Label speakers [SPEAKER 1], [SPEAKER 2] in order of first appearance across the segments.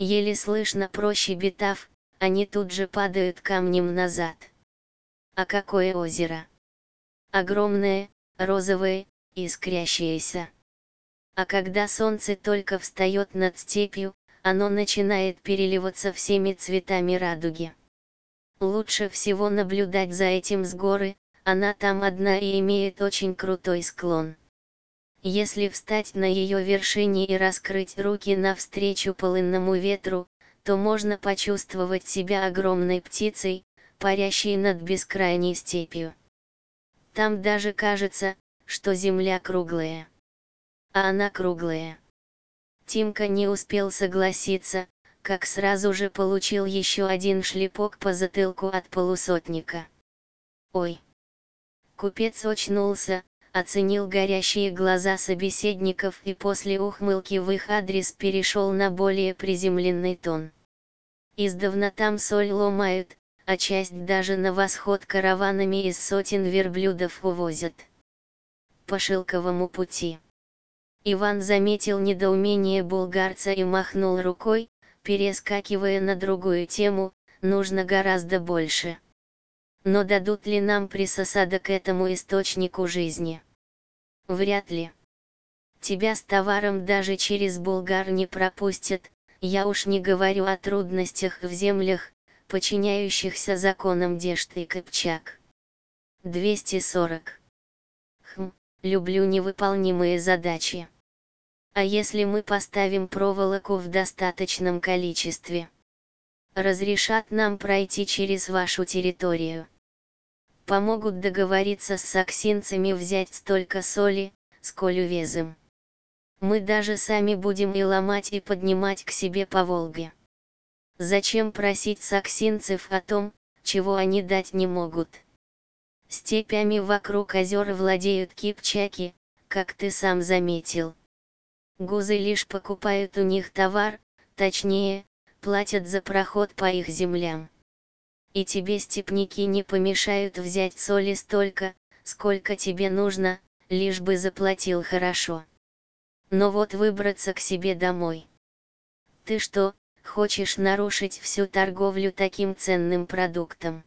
[SPEAKER 1] Еле слышно прощебетав, они тут же падают камнем назад. А какое озеро! Огромное, розовое, искрящееся. А когда солнце только встает над степью, оно начинает переливаться всеми цветами радуги. Лучше всего наблюдать за этим с горы, она там одна и имеет очень крутой склон. Если встать на ее вершине и раскрыть руки навстречу полынному ветру, то можно почувствовать себя огромной птицей, парящей над бескрайней степью. Там даже кажется, что земля круглая. А она круглая. Тимка не успел согласиться, как сразу же получил еще один шлепок по затылку от полусотника. Ой! Купец очнулся, оценил горящие глаза собеседников и после ухмылки в их адрес перешел на более приземленный тон. Издавна там соль ломают, а часть даже на восход караванами из сотен верблюдов увозят. По шелковому пути. Иван заметил недоумение булгарца и махнул рукой, перескакивая на другую тему, нужно гораздо больше. Но дадут ли нам присосада к этому источнику жизни? Вряд ли. Тебя с товаром даже через Булгар не пропустят, я уж не говорю о трудностях в землях, подчиняющихся законам Дешт и Кыпчак. 240. Люблю невыполнимые задачи. А если мы поставим проволоку в достаточном количестве? Разрешат нам пройти через вашу территорию. Помогут договориться с саксинцами взять столько соли, сколь увезем. Мы даже сами будем и ломать, и поднимать к себе по Волге. Зачем просить саксинцев о том, чего они дать не могут? Степями вокруг озер владеют кипчаки, как ты сам заметил. Гузы лишь покупают у них товар, точнее, платят за проход по их землям. И тебе степняки не помешают взять соли столько, сколько тебе нужно, лишь бы заплатил хорошо. Но вот выбраться к себе домой. Ты что, хочешь нарушить всю торговлю таким ценным продуктом?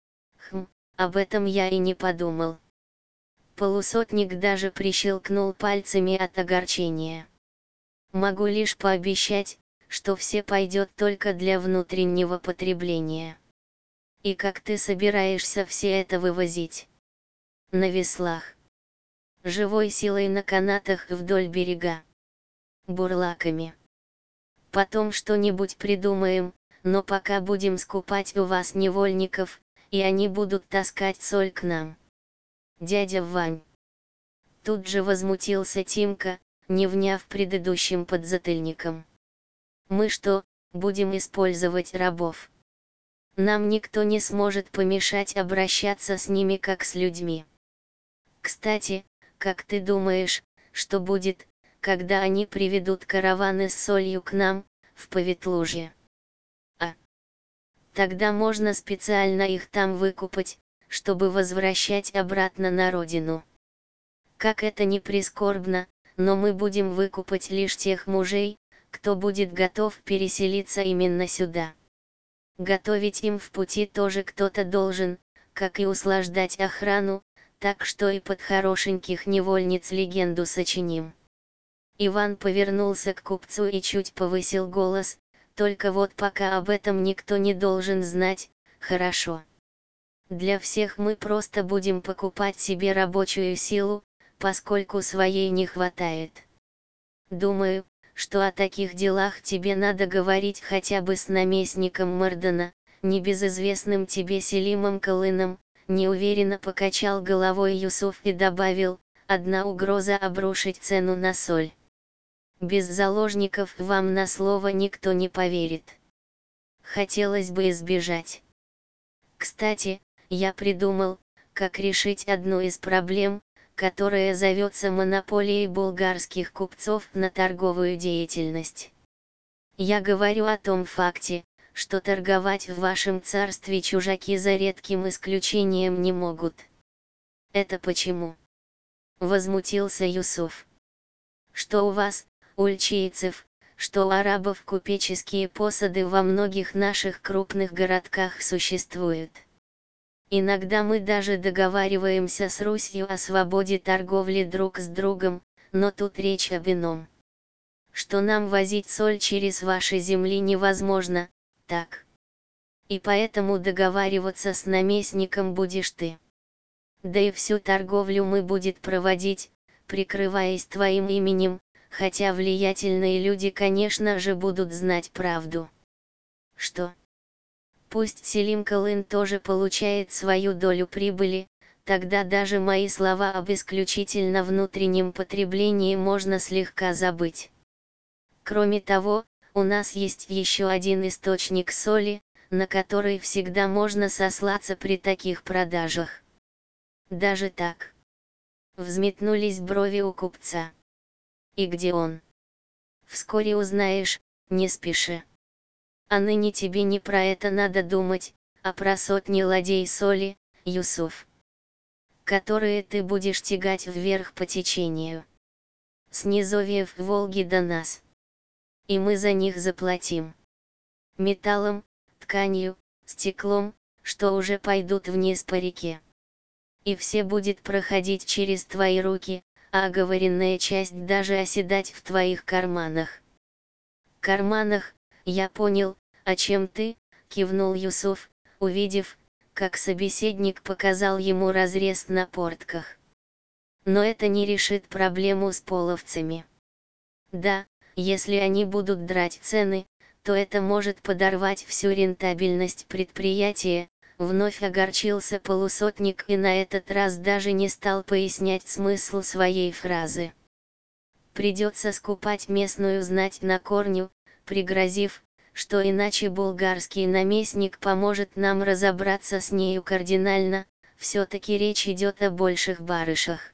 [SPEAKER 1] Об этом я и не подумал. Полусотник даже прищелкнул пальцами от огорчения. Могу лишь пообещать, что все пойдет только для внутреннего потребления. И как ты собираешься все это вывозить? На веслах. Живой силой на канатах вдоль берега. Бурлаками. Потом что-нибудь придумаем, но пока будем скупать у вас невольников, и они будут таскать соль к нам. Дядя Вань. Тут же возмутился Тимка, не вняв предыдущим подзатыльником. Мы что, будем использовать рабов? Нам никто не сможет помешать обращаться с ними как с людьми. Кстати, как ты думаешь, что будет, когда они приведут караваны с солью к нам, в Поветлужье? Тогда можно специально их там выкупать, чтобы возвращать обратно на родину. Как это ни прискорбно, но мы будем выкупать лишь тех мужей, кто будет готов переселиться именно сюда. Готовить им в пути тоже кто-то должен, как и услаждать охрану, так что и под хорошеньких невольниц легенду сочиним. Иван повернулся к купцу и чуть повысил голос, только вот пока об этом никто не должен знать, хорошо? Для всех мы просто будем покупать себе рабочую силу, поскольку своей не хватает. Думаю, что о таких делах тебе надо говорить хотя бы с наместником Мардана, небезызвестным тебе Селимом Колыном, неуверенно покачал головой Юсуф и добавил, одна угроза обрушить цену на соль. Без заложников вам на слово никто не поверит. Хотелось бы избежать. Кстати, я придумал, как решить одну из проблем, которая зовется монополией булгарских купцов на торговую деятельность. Я говорю о том факте, что торговать в вашем царстве чужаки за редким исключением не могут. Это почему? Возмутился Юсуф. Что у вас, ульчийцев, что у арабов купеческие посады во многих наших крупных городках существуют. Иногда мы даже договариваемся с Русью о свободе торговли друг с другом, но тут речь об ином. Что нам возить соль через ваши земли невозможно, так? И поэтому договариваться с наместником будешь ты. Да и всю торговлю мы будет проводить, прикрываясь твоим именем, хотя влиятельные люди, конечно же, будут знать правду. Что? Пусть Селим Калын тоже получает свою долю прибыли, тогда даже мои слова об исключительно внутреннем потреблении можно слегка забыть. Кроме того, у нас есть еще один источник соли, на который всегда можно сослаться при таких продажах. Даже так. Взметнулись брови у купца. И где он? Вскоре узнаешь, не спеши. А ныне тебе не про это надо думать, а про сотни ладей соли, Юсуф, которые ты будешь тягать вверх по течению. С низовьев Волги до нас. И мы за них заплатим. Металлом, тканью, стеклом, что уже пойдут вниз по реке. И все будет проходить через твои руки, а оговоренная часть даже оседать в твоих карманах. Карманах, я понял, о чем ты, кивнул Юсуф, увидев, как собеседник показал ему разрез на портках. Но это не решит проблему с половцами. Да, если они будут драть цены, то это может подорвать всю рентабельность предприятия, вновь огорчился полусотник и на этот раз даже не стал пояснять смысл своей фразы. Придется скупать местную знать на корню, пригрозив, что иначе булгарский наместник поможет нам разобраться с нею кардинально, все-таки речь идет о больших барышах.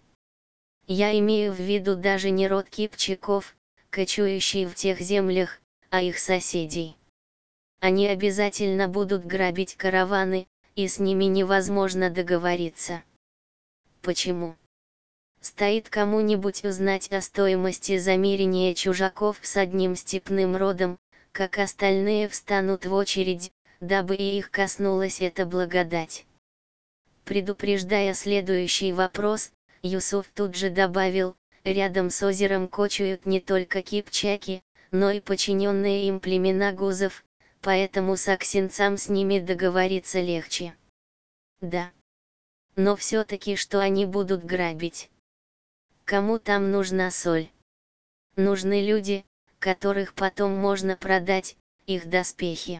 [SPEAKER 1] Я имею в виду даже не род Кипчаков, кочующий в тех землях, а их соседей. Они обязательно будут грабить караваны, и с ними невозможно договориться. Почему? Стоит кому-нибудь узнать о стоимости замерения чужаков с одним степным родом, как остальные встанут в очередь, дабы и их коснулась эта благодать. Предупреждая следующий вопрос, Юсуф тут же добавил, рядом с озером кочуют не только кипчаки, но и подчиненные им племена гузов, поэтому саксинцам с ними договориться легче. Да. Но все-таки что они будут грабить? Кому там нужна соль? Нужны люди, которых потом можно продать, их доспехи.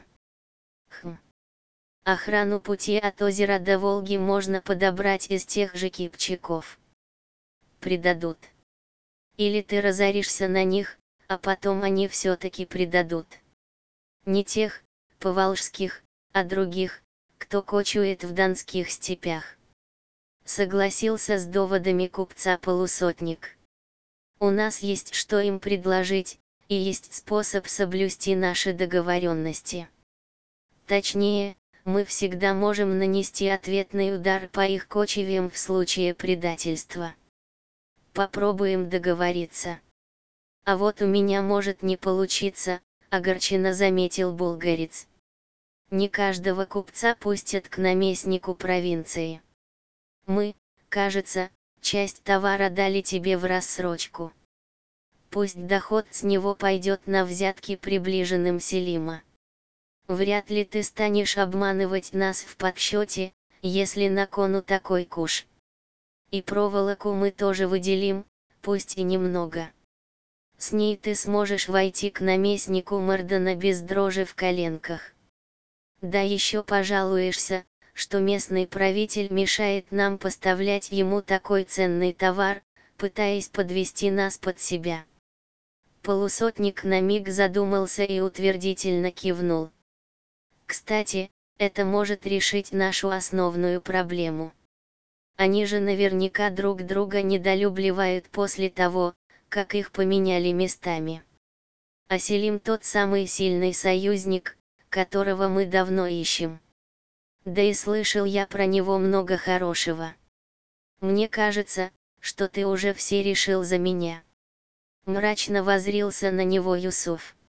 [SPEAKER 1] Охрану пути от озера до Волги можно подобрать из тех же кипчаков. Предадут. Или ты разоришься на них, а потом они все-таки предадут. Не тех, поволжских, а других, кто кочует в донских степях. Согласился с доводами купца полусотник. У нас есть что им предложить, и есть способ соблюсти наши договоренности. Точнее, мы всегда можем нанести ответный удар по их кочевьям в случае предательства. Попробуем договориться. А вот у меня может не получиться, огорченно заметил булгарец. Не каждого купца пустят к наместнику провинции. Мы, кажется, часть товара дали тебе в рассрочку. Пусть доход с него пойдет на взятки приближенным Селима. Вряд ли ты станешь обманывать нас в подсчете, если на кону такой куш. И проволоку мы тоже выделим, пусть и немного. С ней ты сможешь войти к наместнику Мардана без дрожи в коленках. Да еще пожалуешься, что местный правитель мешает нам поставлять ему такой ценный товар, пытаясь подвести нас под себя. Полусотник на миг задумался и утвердительно кивнул. Кстати, это может решить нашу основную проблему. Они же наверняка друг друга недолюбливают после того, как их поменяли местами. А Селим тот самый сильный союзник, которого мы давно ищем. Да и слышал я про него много хорошего. Мне кажется, что ты уже все решил за меня. Мрачно воззрился на него Юсуф.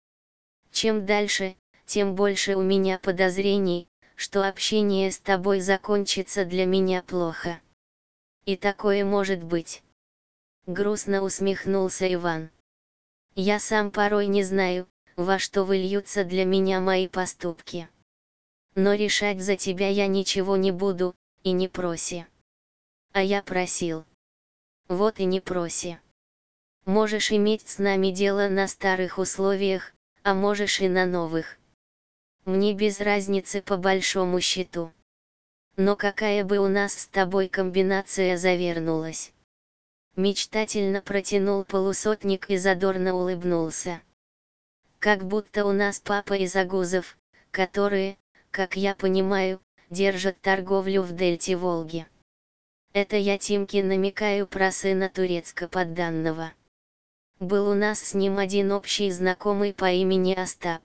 [SPEAKER 1] Чем дальше, тем больше у меня подозрений, что общение с тобой закончится для меня плохо. И такое может быть. Грустно усмехнулся Иван. Я сам порой не знаю, во что выльются для меня мои поступки. Но решать за тебя я ничего не буду, и не проси. А я просил. Вот и не проси. Можешь иметь с нами дело на старых условиях, а можешь и на новых. Мне без разницы по большому счету. Но какая бы у нас с тобой комбинация завернулась? Мечтательно протянул полусотник и задорно улыбнулся. Как будто у нас папа из агузов, которые, как я понимаю, держат торговлю в дельте Волги. Это я Тимке намекаю про сына турецко-подданного. Был у нас с ним один общий знакомый по имени Остап.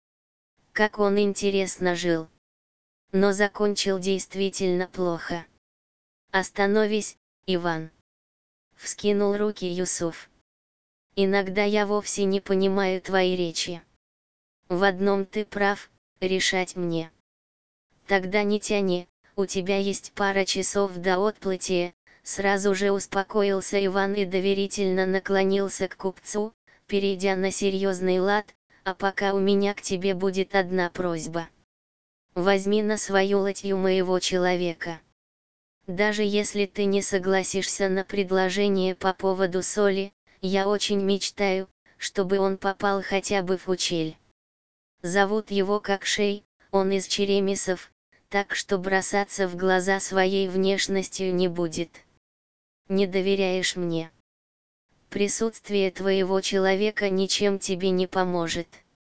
[SPEAKER 1] Как он интересно жил. Но закончил действительно плохо. Остановись, Иван. Вскинул руки Юсуф. Иногда я вовсе не понимаю твои речи. В одном ты прав, решать мне. Тогда не тяни, у тебя есть пара часов до отплытия. Сразу же успокоился Иван и доверительно наклонился к купцу, перейдя на серьезный лад, а пока у меня к тебе будет одна просьба. Возьми на свою латью моего человека. Даже если ты не согласишься на предложение по поводу соли, я очень мечтаю, чтобы он попал хотя бы в Учель. Зовут его Кокшей, он из Черемисов, так что бросаться в глаза своей внешностью не будет. Не доверяешь мне? Присутствие твоего человека ничем тебе не поможет.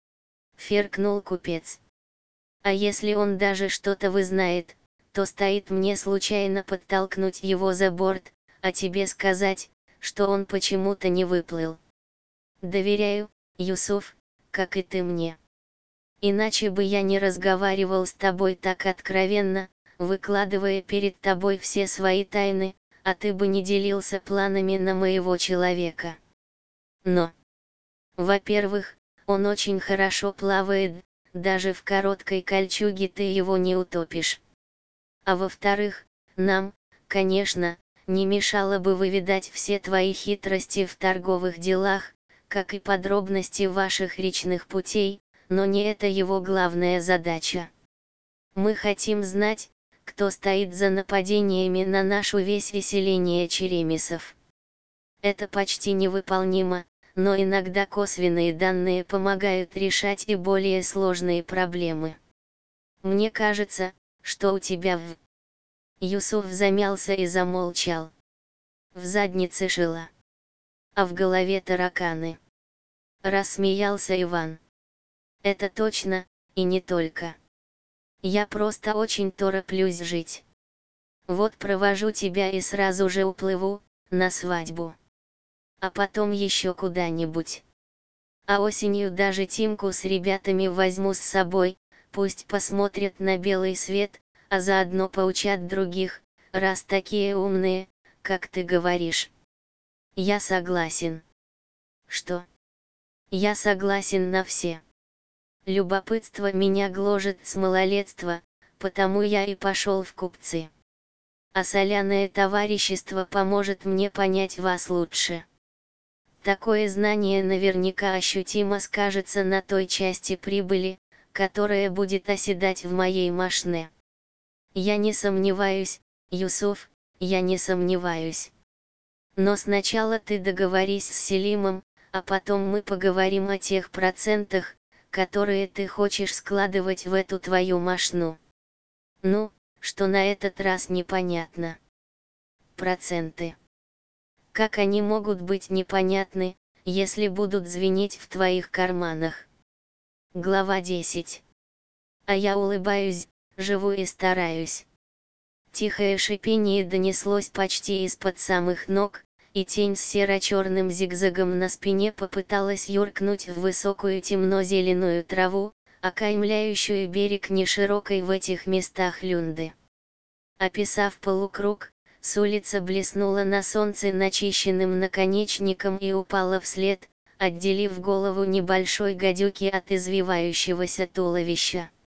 [SPEAKER 1] Фыркнул купец. А если он даже что-то вызнает, то стоит мне случайно подтолкнуть его за борт, а тебе сказать, что он почему-то не выплыл. Доверяю, Юсуф, как и ты мне. Иначе бы я не разговаривал с тобой так откровенно, выкладывая перед тобой все свои тайны, а ты бы не делился планами на моего человека. Но, во-первых, он очень хорошо плавает, даже в короткой кольчуге ты его не утопишь. А во-вторых, нам, конечно, не мешало бы выведать все твои хитрости в торговых делах, как и подробности ваших речных путей, но не это его главная задача. Мы хотим знать, кто стоит за нападениями на нашу весь селение Черемисов. Это почти невыполнимо, но иногда косвенные данные помогают решать и более сложные проблемы. Мне кажется, что у тебя в... Юсуф замялся и замолчал. В заднице шило. А в голове тараканы. Рассмеялся Иван. Это точно, и не только. Я просто очень тороплюсь жить. Вот провожу тебя и сразу же уплыву, на свадьбу. А потом еще куда-нибудь. А осенью даже Тимку с ребятами возьму с собой, пусть посмотрят на белый свет, а заодно поучат других, раз такие умные, как ты говоришь. Я согласен. Что? Я согласен на все. Любопытство меня гложет с малолетства, потому я и пошел в купцы. А соляное товарищество поможет мне понять вас лучше. Такое знание наверняка ощутимо скажется на той части прибыли, которая будет оседать в моей мошне. Я не сомневаюсь, Юсуф, я не сомневаюсь. Но сначала ты договорись с Селимом, а потом мы поговорим о тех процентах, которые ты хочешь складывать в эту твою мошну. Ну, что на этот раз непонятно. Проценты. Как они могут быть непонятны, если будут звенеть в твоих карманах? Глава 10. А я улыбаюсь, живу и стараюсь. Тихое шипение донеслось почти из-под самых ног, и тень с серо-черным зигзагом на спине попыталась юркнуть в высокую темно-зеленую траву, окаймляющую берег неширокой в этих местах люнды. Описав полукруг, с улицы блеснула на солнце начищенным наконечником и упала вслед, отделив голову небольшой гадюки от извивающегося туловища.